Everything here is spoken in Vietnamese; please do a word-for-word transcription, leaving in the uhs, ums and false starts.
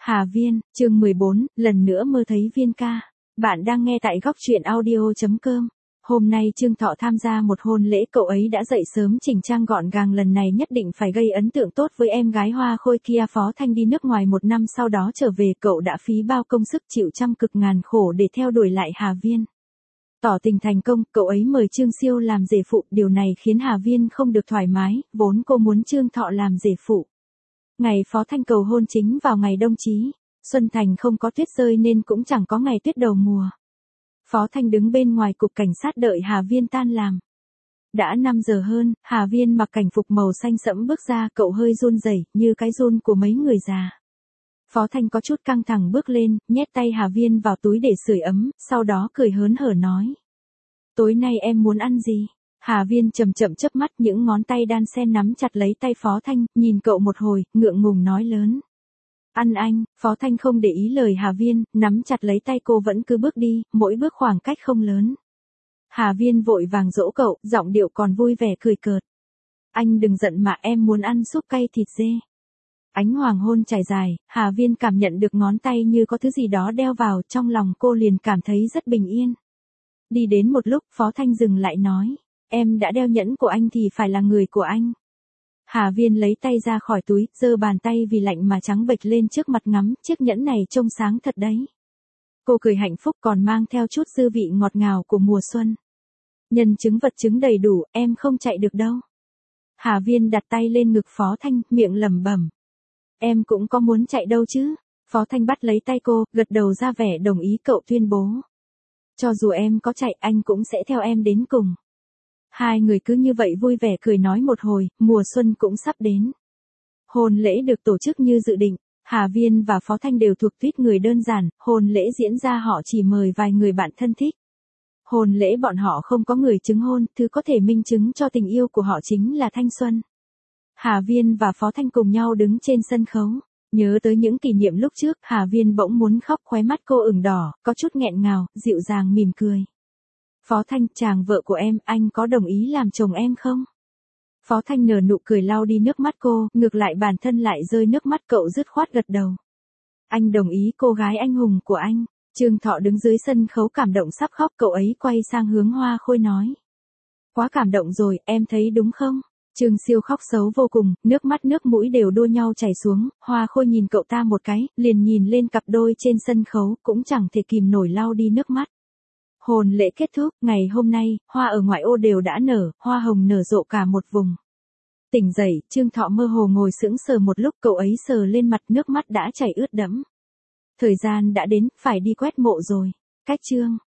Hà Viên, chương mười bốn, lần nữa mơ thấy Viên ca. Bạn đang nghe tại góc truyện audio chấm com. Hôm nay Trương Thọ tham gia một hôn lễ, cậu ấy đã dậy sớm chỉnh trang gọn gàng, lần này nhất định phải gây ấn tượng tốt với em gái hoa khôi kia. Phó Thanh đi nước ngoài một năm sau đó trở về, cậu đã phí bao công sức chịu trăm cực ngàn khổ để theo đuổi lại Hà Viên. Tỏ tình thành công, cậu ấy mời Trương Siêu làm rể phụ, điều này khiến Hà Viên không được thoải mái, vốn cô muốn Trương Thọ làm rể phụ. Ngày Phó Thanh cầu hôn chính vào ngày đông chí, Xuân Thành không có tuyết rơi nên cũng chẳng có ngày tuyết đầu mùa. Phó Thanh đứng bên ngoài cục cảnh sát đợi Hà Viên tan làm. Đã năm giờ hơn, Hà Viên mặc cảnh phục màu xanh sẫm bước ra, cậu hơi run rẩy như cái run của mấy người già. Phó Thanh có chút căng thẳng bước lên, nhét tay Hà Viên vào túi để sưởi ấm, sau đó cười hớn hở nói. Tối nay em muốn ăn gì? Hà Viên chậm chậm chớp mắt, những ngón tay đan sen nắm chặt lấy tay Phó Thanh, nhìn cậu một hồi, ngượng ngùng nói lớn. Ăn anh. Phó Thanh không để ý lời Hà Viên, nắm chặt lấy tay cô vẫn cứ bước đi, mỗi bước khoảng cách không lớn. Hà Viên vội vàng dỗ cậu, giọng điệu còn vui vẻ cười cợt. Anh đừng giận mà, em muốn ăn súp cay thịt dê. Ánh hoàng hôn trải dài, Hà Viên cảm nhận được ngón tay như có thứ gì đó đeo vào, trong lòng cô liền cảm thấy rất bình yên. Đi đến một lúc, Phó Thanh dừng lại nói. Em đã đeo nhẫn của anh thì phải là người của anh. Hà Viên lấy tay ra khỏi túi, giơ bàn tay vì lạnh mà trắng bệch lên trước mặt ngắm, chiếc nhẫn này trông sáng thật đấy. Cô cười hạnh phúc còn mang theo chút dư vị ngọt ngào của mùa xuân. Nhân chứng vật chứng đầy đủ, em không chạy được đâu. Hà Viên đặt tay lên ngực Phó Thanh, miệng lẩm bẩm. Em cũng có muốn chạy đâu chứ. Phó Thanh bắt lấy tay cô, gật đầu ra vẻ đồng ý, cậu tuyên bố. Cho dù em có chạy, anh cũng sẽ theo em đến cùng. Hai người cứ như vậy vui vẻ cười nói một hồi, mùa xuân cũng sắp đến. Hôn lễ được tổ chức như dự định, Hà Viên và Phó Thanh đều thuộc tuýp người đơn giản, hôn lễ diễn ra họ chỉ mời vài người bạn thân thích. Hôn lễ bọn họ không có người chứng hôn, thứ có thể minh chứng cho tình yêu của họ chính là thanh xuân. Hà Viên và Phó Thanh cùng nhau đứng trên sân khấu, nhớ tới những kỷ niệm lúc trước, Hà Viên bỗng muốn khóc, khóe mắt cô ửng đỏ, có chút nghẹn ngào, dịu dàng mỉm cười. Phó Thanh, chàng vợ của em, anh có đồng ý làm chồng em không? Phó Thanh nở nụ cười lau đi nước mắt cô, ngược lại bản thân lại rơi nước mắt, cậu dứt khoát gật đầu. Anh đồng ý, cô gái anh hùng của anh. Trương Thọ đứng dưới sân khấu cảm động sắp khóc, cậu ấy quay sang hướng Hoa Khôi nói. Quá cảm động rồi, em thấy đúng không? Trương Siêu khóc xấu vô cùng, nước mắt nước mũi đều đua nhau chảy xuống, Hoa Khôi nhìn cậu ta một cái, liền nhìn lên cặp đôi trên sân khấu, cũng chẳng thể kìm nổi lau đi nước mắt. Hôn lễ kết thúc, ngày hôm nay, hoa ở ngoại ô đều đã nở, hoa hồng nở rộ cả một vùng. Tỉnh dậy, Trương Thọ mơ hồ ngồi sững sờ một lúc, cậu ấy sờ lên mặt, nước mắt đã chảy ướt đẫm. Thời gian đã đến, phải đi quét mộ rồi. Cách chương